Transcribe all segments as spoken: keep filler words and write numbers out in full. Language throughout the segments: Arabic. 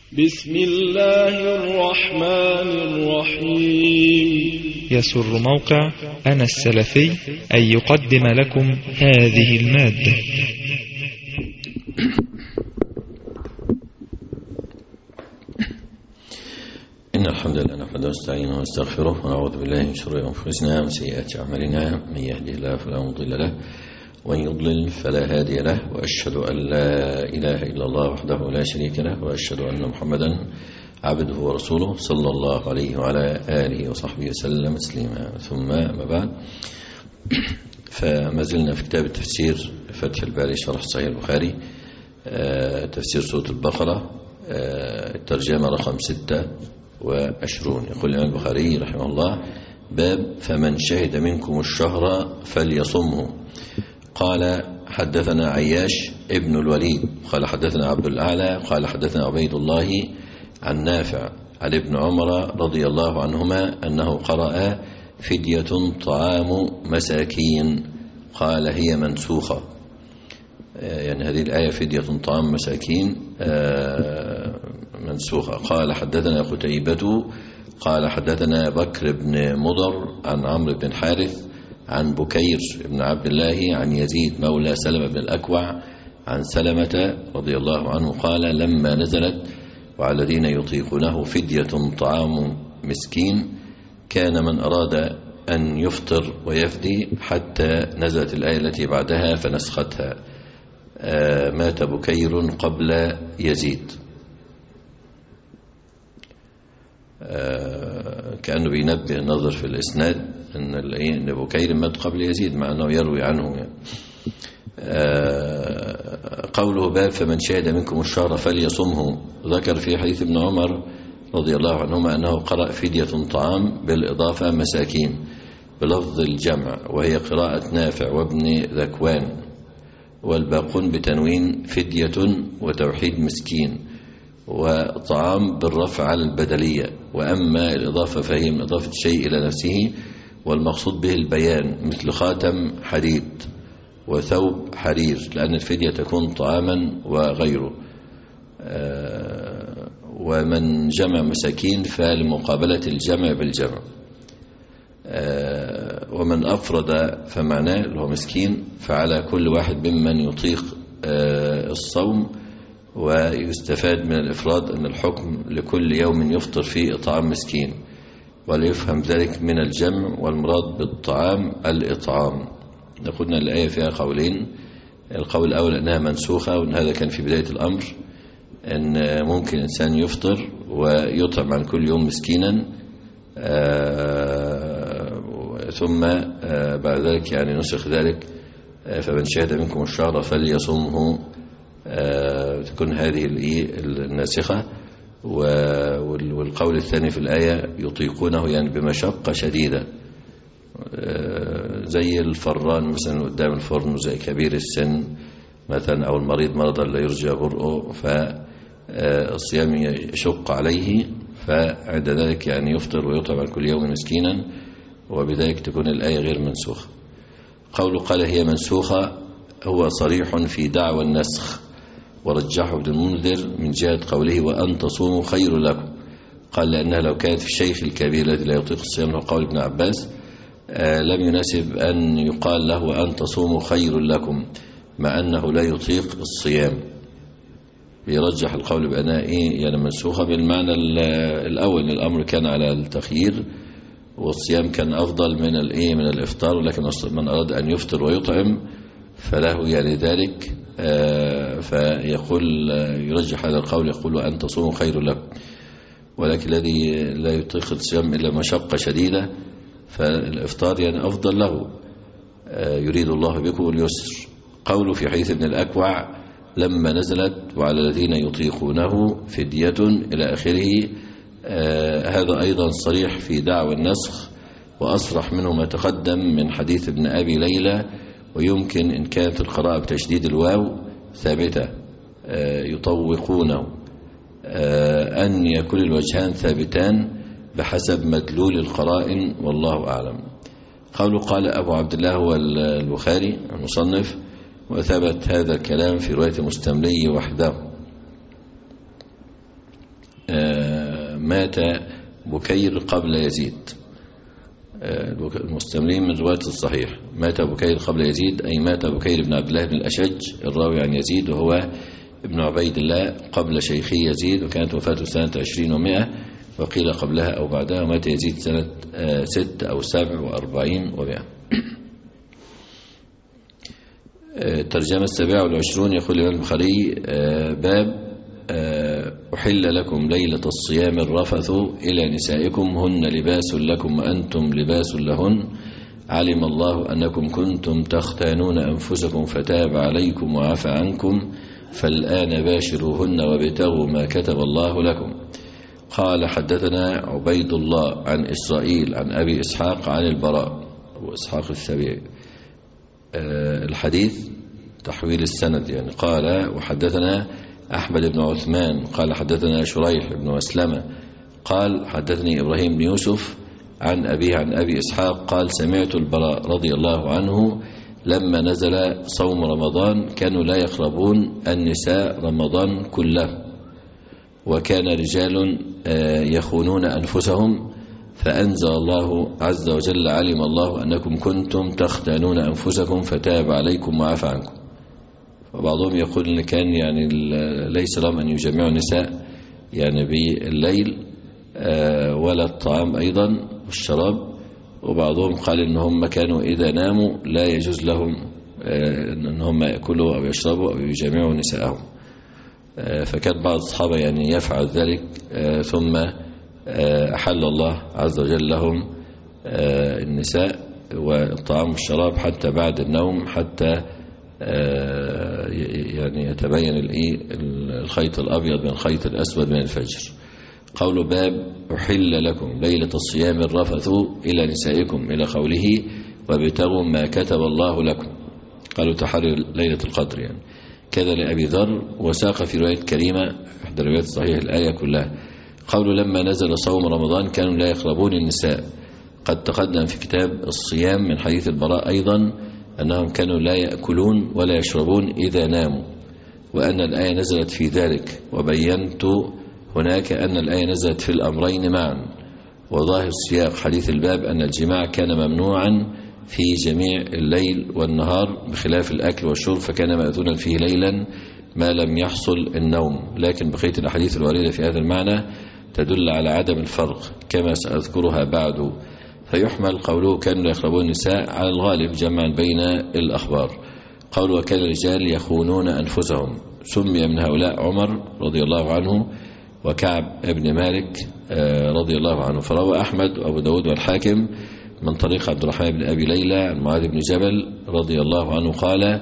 بسم الله الرحمن الرحيم. يسر موقع أنا السلفي أن يقدم لكم هذه المادة. إن الحمد لله نحمده ونستعينه ونستغفره ونعوذ بالله من شرور أنفسنا ومن سيئات أعمالنا، من يهده الله فلا مضل له ومن يضلل فلا هادي له، وأشهد أن لا إله إلا الله وحده لا شريك له، وأشهد أن محمدا عبده ورسوله صلى الله عليه وعلى آله وصحبه وسلم تسليما. ثم ما بعد، فما زلنا في كتاب التفسير فتح الباري شرح صحيح البخاري، تفسير سورة البقرة، الترجمة رقم ستة وعشرون. يقول الإمام البخاري رحمه الله: باب فمن شهد منكم الشهر فليصمه. قال: حدثنا عياش ابن الوليد قال حدثنا عبد الأعلى قال حدثنا عبيد الله عن نافع عن ابن عمر رضي الله عنهما أنه قرأ: فدية طعام مساكين. قال: هي منسوخة، يعني هذه الآية فدية طعام مساكين منسوخة. قال: حدثنا قتيبة قال حدثنا بكر بن مضر عن عمرو بن حارث عن بكير بن عبد الله عن يزيد مولى سلمة بن الأكوع عن سلمة رضي الله عنه قال: لما نزلت وعلى الذين يطيقونه فدية طعام مسكين كان من أراد أن يفطر ويفدي حتى نزلت الآية التي بعدها فنسختها. مات بكير قبل يزيد. كأنه بينبه النظر في الإسناد أن بكير مات قبل يزيد، مع أنه يروي عنه يعني. قوله: باب فمن شهد منكم الشهر فليصمه. ذكر في حديث ابن عمر رضي الله عنهما أنه قرأ فدية طعام بالإضافة مساكين بلفظ الجمع، وهي قراءة نافع وابن ذكوان، والباقون بتنوين فدية وتوحيد مسكين، وطعام بالرفع على البدلية. وأما الإضافة فهي من إضافة شيء إلى نفسه، والمقصود به البيان، مثل خاتم حديد وثوب حرير، لأن الفدية تكون طعاما وغيره. ومن جمع مساكين فلمقابلة الجمع بالجمع. ومن أفرد فمعناه اللي هو مسكين، فعلى كل واحد ممن يطيق الصوم. ويستفاد من الإفراد أن الحكم لكل يوم يفطر فيه إطعام مسكين، ولا يفهم ذلك من الجمع، والمراد بالطعام الإطعام. قلنا الآية فيها قولين: القول الأول أنها منسوخة، وأن هذا كان في بداية الأمر، أن ممكن إنسان يفطر ويطعم عن كل يوم مسكينا، ثم بعد ذلك يعني نسخ ذلك: فمن شهد منكم الشهر فليصمه. تكون هذه الناسخة. والقول الثاني في الآية يطيقونه، يعني بمشقة شديدة، زي الفران مثلا قدام الفرن، وزي كبير السن مثلا، أو المريض مرضا لا يرجى برؤه، فالصيام يشق عليه، فعند ذلك يعني يفطر ويطعم عن كل يوم مسكينا، وبذلك تكون الآية غير منسوخة. قوله قال هي منسوخة هو صريح في دعوى النسخ، ورجحه ابن المنذر من جهة قوله: وأن تصوموا خير لكم. قال لأنها لو كانت في الشيخ الكبير الذي لا يطيق الصيام، له قول ابن عباس، آه لم يناسب أن يقال له وأن تصوموا خير لكم، مع أنه لا يطيق الصيام. بيرجح القول بأنها إيه يعني منسوخة بالمعنى الأول، الأمر كان على التخيير، والصيام كان أفضل من الإيه من الإفطار، ولكن من أراد أن يفطر ويطعم فله يعني ذلك. آه فيقول آه يرجح هذا القول، يقول: وأن تصوموا خير لكم. ولكن الذي لا يطيق الصيام إلا مشقة شديدة، فالإفطار يعني أفضل له. آه يريد الله بكم اليسر. قوله في حديث ابن الأكوع: لما نزلت وعلى الذين يطيقونه فدية إلى آخره، آه هذا أيضا صريح في دعوى النسخ، وأصرح منه ما تقدم من حديث ابن أبي ليلى. ويمكن إن كانت القراءة بتشديد الواو ثابتة، آه يطوقونه، آه أن يكون الوجهان ثابتان بحسب مدلول القرائن، والله أعلم. قوله قال أبو عبد الله هو البخاري المصنف، وثبت هذا الكلام في رواية المستملي وحده. مات بكير قبل يزيد. المستملين من رواية الصحيح مات بكير قبل يزيد أي مات بكير بن عبد الله بن الأشج الراوي عن يزيد وهو ابن عبيد الله قبل شيخي يزيد، وكانت وفاته سنة عشرين ومائة وقيل قبلها أو بعدها، ومات يزيد سنة ست أو سبع وأربعين ومائة. الترجمة السابعة والعشرون يقول الإمام البخاري باب أحل لكم ليلة الصيام الرفث إلى نسائكم هن لباس لكم وأنتم لباس لهن علم الله أنكم كنتم تختانون أنفسكم فتاب عليكم وعفى عنكم فالآن باشروهن وابتغوا ما كتب الله لكم. قال حدثنا عبيد الله عن إسرائيل عن أبي إسحاق عن البراء وإسحاق السبيعي. الحديث تحويل السند يعني. قال وحدثنا أحمد بن عثمان قال حدثنا شريح بن مسلمة قال حدثني إبراهيم بن يوسف عن أبيه عن أبي إسحاق قال سمعت البراء رضي الله عنه لما نزل صوم رمضان كانوا لا يقربون النساء رمضان كله، وكان رجال يخونون أنفسهم فأنزل الله عز وجل علم الله أنكم كنتم تختانون أنفسكم فتاب عليكم وعفى عنكم. وبعضهم يقول إن كان يعني ليس لهم أن يجمعوا النساء يعني بالليل ولا الطعام أيضا والشراب، وبعضهم قال إن هم كانوا إذا ناموا لا يجوز لهم إن هم يأكلوا أو يشربوا أو يجمعوا نساءهم. فكان بعض الصحابة يعني يفعل ذلك ثم أحل الله عز وجل لهم النساء والطعام والشراب حتى بعد النوم حتى يعني يتبين الخيط الأبيض من الخيط الأسود من الفجر. قول باب أحل لكم ليلة الصيام الرفث إلى نسائكم إلى قوله وابتغوا ما كتب الله لكم، قالوا تحري ليلة القدر يعني. كذا لأبي ذر وساق في رواية كريمة إحدى روايات صحيح الآية كلها. قول لما نزل صوم رمضان كانوا لا يقربون النساء، قد تقدم في كتاب الصيام من حديث البراء أيضا أنهم كانوا لا يأكلون ولا يشربون إذا ناموا، وأن الآية نزلت في ذلك، وبينت هناك أن الآية نزلت في الأمرين معا. وظاهر سياق حديث الباب أن الجماع كان ممنوعا في جميع الليل والنهار بخلاف الأكل والشرب، فكان مأذونا فيه ليلا ما لم يحصل النوم. لكن بقية الأحاديث الواردة في هذا المعنى تدل على عدم الفرق كما سأذكرها بعد. فيحمل قوله كانوا لا يقربون النساء على الغالب جمعا بين الأخبار. قول وكان الرجال يخونون أنفسهم، سمي من هؤلاء عمر رضي الله عنه وكعب ابن مالك رضي الله عنه. فروى أحمد وأبو داود والحاكم من طريق عبد الرحمن بن أبي ليلى عن معاذ بن جبل رضي الله عنه قال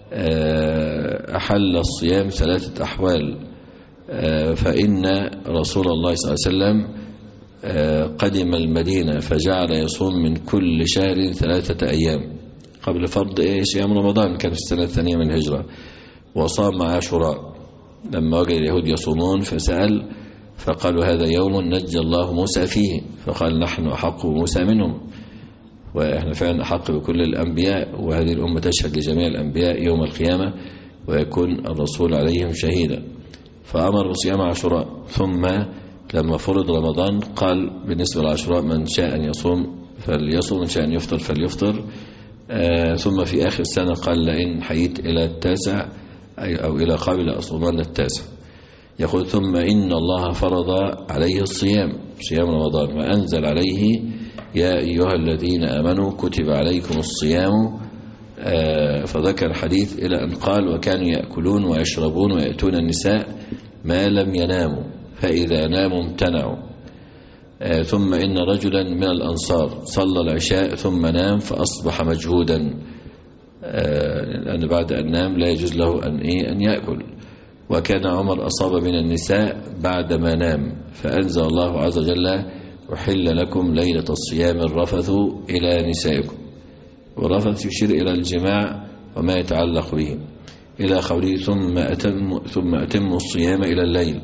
أحل الصيام ثلاثة أحوال، فإن رسول الله صلى الله عليه وسلم قدم المدينة فجعل يصوم من كل شهر ثلاثة أيام قبل فرض صيام رمضان، كان في السنة الثانية من الهجرة، وصام عاشوراء لما وجد اليهود يصومون فسأل فقالوا هذا يوم نجى الله موسى فيه، فقال نحن أحق بموسى منهم، وإحنا فعلا أحق بكل الأنبياء، وهذه الأمة تشهد لجميع الأنبياء يوم القيامة ويكون الرسول عليهم شهيدا. فأمر بصيام عاشوراء، ثم لما فرض رمضان قال بالنسبة لعاشوراء من شاء أن يصوم فليصوم، من شاء أن يفطر فليفطر. آه ثم في آخر السنة قال لئن حييت إلى التاسع أو إلى قبل أصومان التاسع. يقول ثم إن الله فرض عليه الصيام صيام رمضان وأنزل عليه يا أيها الذين آمنوا كتب عليكم الصيام، آه فذكر الحديث إلى أن قال وكانوا يأكلون ويشربون ويأتون النساء ما لم يناموا فإذا ناموا امتنعوا. آه ثم إن رجلا من الأنصار صلى العشاء ثم نام فأصبح مجهودا، آه لأن بعد أن نام لا يجوز له أن, إيه أن يأكل. وكان عمر أصاب من النساء بعدما نام فأنزل الله عز وجل أحل لكم ليلة الصيام الرفث إلى نسائكم، والرفث يشير إلى الجماع وما يتعلق به، إلى قوله ثم أتم ثم أتموا الصيام إلى الليل.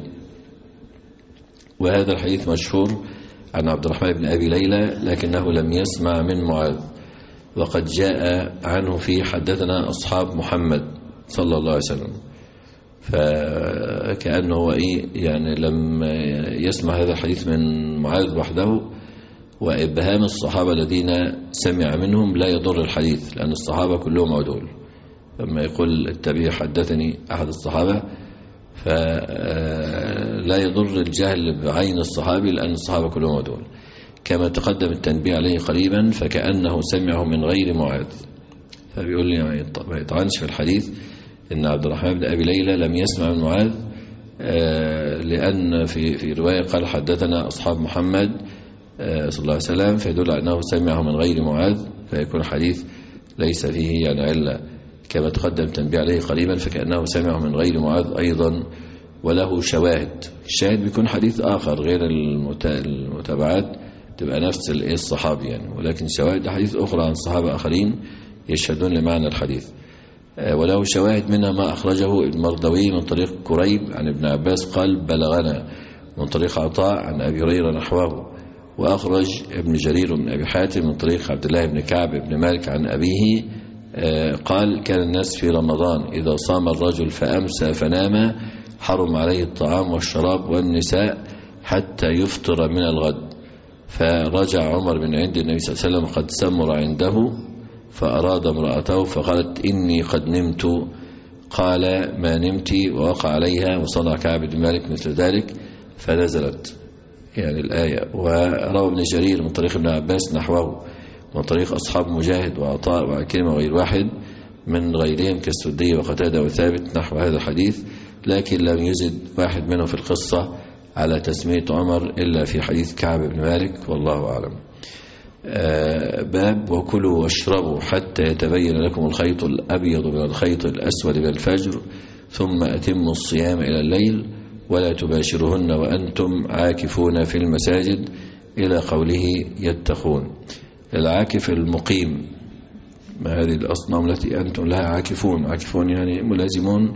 وهذا الحديث مشهور عن عبد الرحمن بن أبي ليلى لكنه لم يسمع من معاذ، وقد جاء عنه في حدثنا أصحاب محمد صلى الله عليه وسلم. فكأنه هو إيه يعني لم يسمع هذا الحديث من معاذ وحده، وإبهام الصحابة الذين سمع منهم لا يضر الحديث، لأن الصحابة كلهم عدول. لما يقول التابعي حدثني أحد الصحابة فلا يضر الجهل بعين الصحابي، لأن الصحابة كلهم عدول. كما تقدم التنبيه عليه قريبا، فكأنه سمعه من غير معاذ. فبيقول لي ما يطعنش في الحديث إن عبد الرحمن بن أبي ليلى لم يسمع من معاذ، لأن في في رواية قال حدثنا أصحاب محمد صلى الله عليه وسلم، فيدل على أنه سمعه من غير معاذ، فيكون الحديث ليس فيه يعني علة. كما تقدم تنبيه عليه قريبا، فكأنه سمعه من غير معاذ أيضا، وله شواهد. الشاهد بيكون حديث آخر غير المتابعات، تبقى نفس الصحابي يعني، ولكن شواهد حديث أخرى عن صحابة آخرين يشهدون لمعنى الحديث. وله شواهد منها ما أخرجه المردوي من طريق كريب عن ابن عباس قال بلغنا، من طريق عطاء عن أبي هريرة نحوه. وأخرج ابن جرير من أبي حاتم من طريق عبد الله بن كعب بن مالك عن أبيه قال كان الناس في رمضان إذا صام الرجل فأمسى فنام حرم عليه الطعام والشراب والنساء حتى يفطر من الغد. فرجع عمر من عند النبي صلى الله عليه وسلم قد سمر عنده، فأراد امرأته فقالت إني قد نمت، قال ما نمت، ووقع عليها، وصنع كعب بن مالك مثل ذلك فنزلت يعني الآية. وروى ابن جرير من طريق ابن عباس نحوه، من طريق أصحاب مجاهد وعطاء وعكرمة وغير واحد من غيرهم كالسدي وقتادة وثابت نحو هذا الحديث، لكن لم يزد واحد منه في القصة على تسمية عمر إلا في حديث كعب بن مالك، والله أعلم. باب وكلوا واشربوا حتى يتبين لكم الخيط الأبيض من الخيط الأسود من الفجر ثم أتموا الصيام إلى الليل ولا تباشرهن وأنتم عاكفون في المساجد إلى قوله يتقون. العاكف المقيم، ما هذه الأصنام التي أنتم لها عاكفون؟ عاكفون يعني ملازمون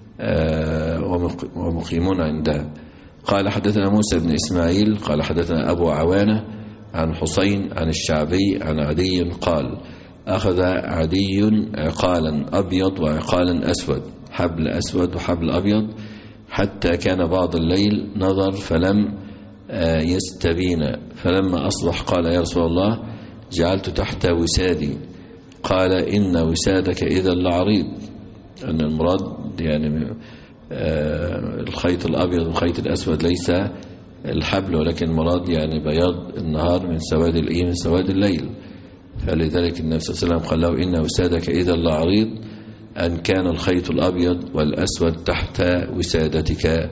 ومقيمون عندها. قال حدثنا موسى بن إسماعيل قال حدثنا أبو عوانة عن حسين عن الشعبي عن عدي قال أخذ عدي عقالا أبيض وعقالا أسود، حبل أسود وحبل أبيض، حتى كان بعض الليل نظر فلم يستبين، فلما أصبح قال يا رسول الله جعلت تحت وسادي، قال إن وسادك إذا لعريض، أن المراد يعني الخيط الأبيض والخيط الأسود ليس الحبل، ولكن المراد يعني بياض النهار من سواد الإيه من سواد الليل. فلذلك النبي صلى الله عليه وسلم قال له إن وسادك إذا لعريض، أن كان الخيط الأبيض والأسود تحت وسادتك.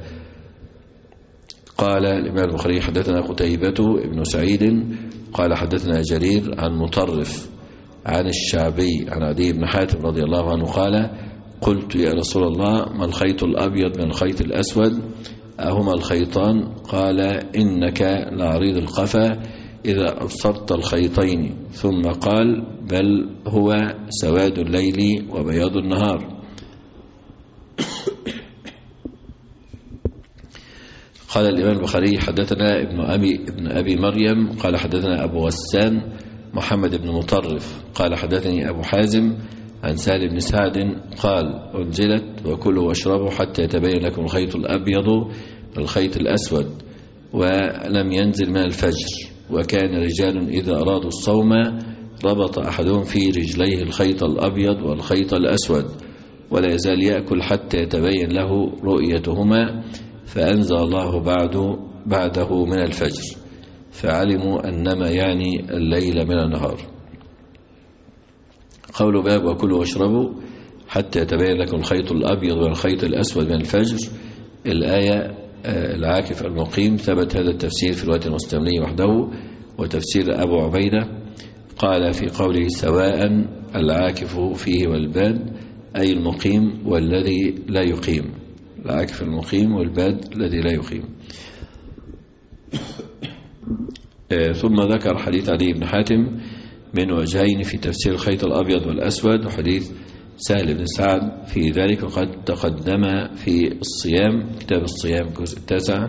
قال الإمام البخاري حدثنا قتيبة ابن سعيد قال حدثنا جرير عن مطرف عن الشعبي عن عدي بن حاتم رضي الله عنه قال قلت يا رسول الله ما الخيط الأبيض من الخيط الأسود أهما الخيطان؟ قال إنك لعريض القفا إذا أبصرت الخيطين، ثم قال بل هو سواد الليل وبياض النهار. قال الإمام البخاري حدثنا ابن أبي, ابن أبي مريم قال حدثنا أبو غسان محمد بن مطرف قال حدثني أبو حازم عن سهل بن سعد قال أنزلت وكلوا واشربوا حتى يتبين لكم الخيط الأبيض الخيط الأسود، ولم ينزل من الفجر، وكان رجال إذا أرادوا الصوم ربط أحدهم في رجليه الخيط الأبيض والخيط الأسود، ولا يزال يأكل حتى يتبين له رؤيتهما، فأنزل الله بعده, بعده من الفجر، فعلموا أنما يعني الليل من النهار. قول باب وكلوا واشربوا حتى يتبين لكم الخيط الأبيض والخيط الأسود من الفجر، الآية العاكف المقيم، ثبت هذا التفسير في رواية المستملي وحده، وتفسير أبو عبيدة قال في قوله سواء العاكف فيه والباد أي المقيم والذي لا يقيم، العاكف المقيم والباد الذي لا يقيم. ثم ذكر حديث عدي بن حاتم من وجهين في تفسير الخيط الأبيض والأسود، وحديث سهل بن سعد في ذلك، وقد تقدم في الصيام كتاب الصيام الجزء التاسع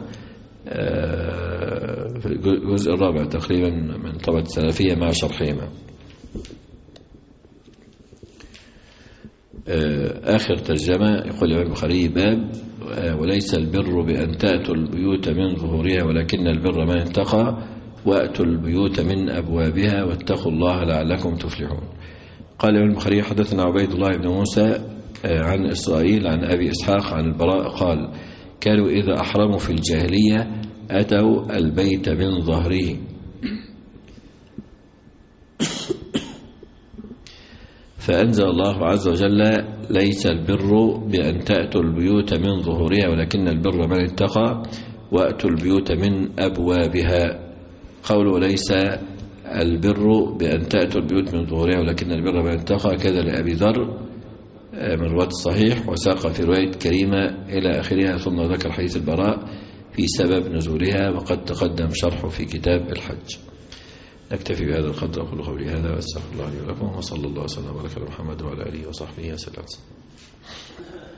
في الجزء الرابع تقريبا من طبعة السلفية مع شرحهما. آخر ترجمة يقول الإمام البخاري باب وليس البر بأن تأتوا البيوت من ظهورها ولكن البر من اتقى وأتوا البيوت من أبوابها واتقوا الله لعلكم تفلحون. قال الإمام البخاري حدثنا عبيد الله بن موسى عن إسرائيل عن أبي إسحاق عن البراء قال كانوا إذا أحرموا في الجاهلية أتوا البيت من ظهره فأنزل الله عز وجل ليس البر بأن تأتوا البيوت من ظهورها ولكن البر من اتقى وأتوا البيوت من أبوابها. قوله ليس البر بأن تأتوا البيوت من ظهورها ولكن البر من اتقى كذا لأبي ذر من رواية الصحيح وساق في رواية كريمة إلى آخرها ثم ذكر حديث البراء في سبب نزولها وقد تقدم شرحه في كتاب الحج. نكتفي بهذا القدر أقول قولي هذا وأستغفر الله لي ولكم وصلى الله وسلم وبارك على محمد وعلى آله وصحبه وسلم.